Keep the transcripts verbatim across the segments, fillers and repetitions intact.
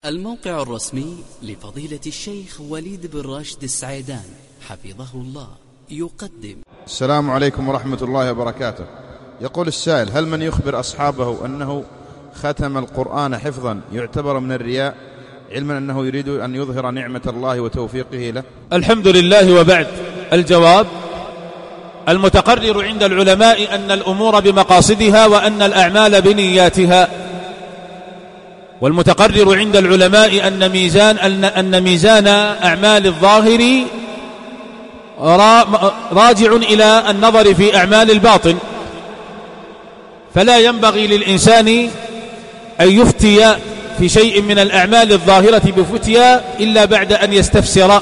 الموقع الرسمي لفضيلة الشيخ وليد بن راشد السعيدان حفظه الله يقدم. السلام عليكم ورحمة الله وبركاته. يقول السائل: هل من يخبر أصحابه أنه ختم القرآن حفظا يعتبر من الرياء، علما أنه يريد أن يظهر نعمة الله وتوفيقه له؟ الحمد لله. وبعد، الجواب: المتقرر عند العلماء أن الأمور بمقاصدها وأن الأعمال بنياتها، والمتقرر عند العلماء أن ميزان أن, أن ميزان أعمال الظاهر راجع إلى النظر في أعمال الباطن، فلا ينبغي للإنسان أن يفتي في شيء من الأعمال الظاهرة بفتيا إلا بعد أن يستفسر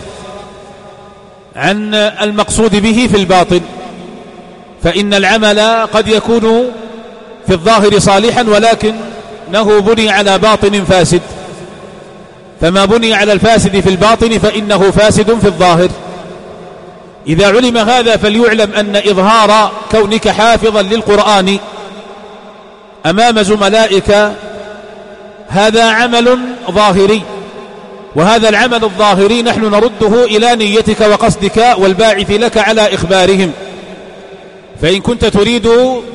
عن المقصود به في الباطن، فإن العمل قد يكون في الظاهر صالحا ولكنه بني على باطن فاسد، فما بني على الفاسد في الباطن فإنه فاسد في الظاهر. إذا علم هذا فليعلم أن إظهار كونك حافظا للقرآن أمام زملائك هذا عمل ظاهري، وهذا العمل الظاهري نحن نرده إلى نيتك وقصدك والباعث لك على إخبارهم. فإن كنت تريد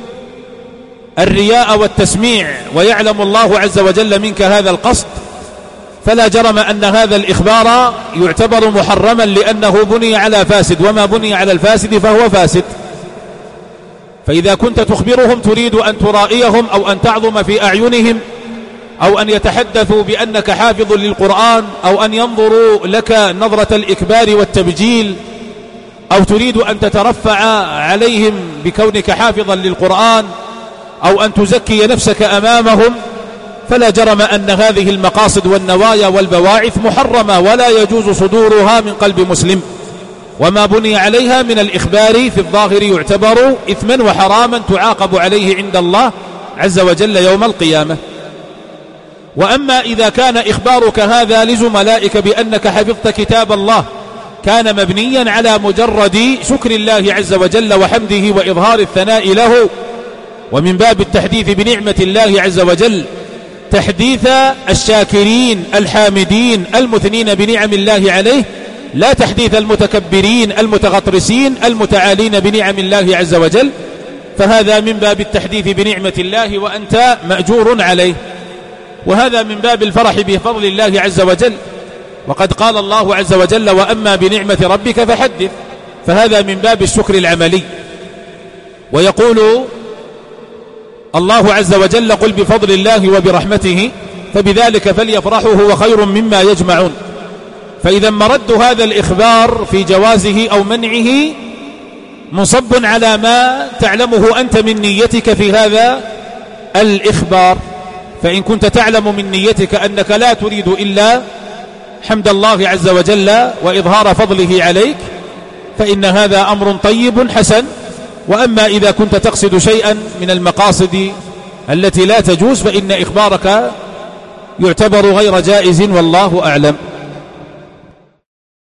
الرياء والتسميع ويعلم الله عز وجل منك هذا القصد، فلا جرم أن هذا الإخبار يعتبر محرما لأنه بني على فاسد، وما بني على الفاسد فهو فاسد. فإذا كنت تخبرهم تريد أن ترائيهم أو أن تعظم في أعينهم، أو أن يتحدثوا بأنك حافظ للقرآن، أو أن ينظروا لك نظرة الإكبار والتبجيل، أو تريد أن تترفع عليهم بكونك حافظا للقرآن، أو أن تزكي نفسك أمامهم، فلا جرم أن هذه المقاصد والنوايا والبواعث محرمة ولا يجوز صدورها من قلب مسلم، وما بني عليها من الإخبار في الظاهر يعتبر إثما وحراما تعاقب عليه عند الله عز وجل يوم القيامة. وأما إذا كان إخبارك هذا لزملائك بأنك حفظت كتاب الله كان مبنيا على مجرد شكر الله عز وجل وحمده وإظهار الثناء له، ومن باب التحديث بنعمة الله عز وجل تحديث الشاكرين الحامدين المثنين بنعم الله عليه، لا تحديث المتكبرين المتغطرسين المتعالين بنعم الله عز وجل، فهذا من باب التحديث بنعمة الله وأنت مأجور عليه، وهذا من باب الفرح بفضل الله عز وجل. وقد قال الله عز وجل: وأما بنعمة ربك فحدث، فهذا من باب الشكر العملي. ويقول الله عز وجل: قل بفضل الله وبرحمته فبذلك فليفرحوا هو خير مما يجمعون. فإذا مرد هذا الإخبار في جوازه أو منعه مصب على ما تعلمه أنت من نيتك في هذا الإخبار، فإن كنت تعلم من نيتك أنك لا تريد إلا حمد الله عز وجل وإظهار فضله عليك فإن هذا أمر طيب حسن. وأما إذا كنت تقصد شيئا من المقاصد التي لا تجوز فإن إخبارك يعتبر غير جائز، والله أعلم.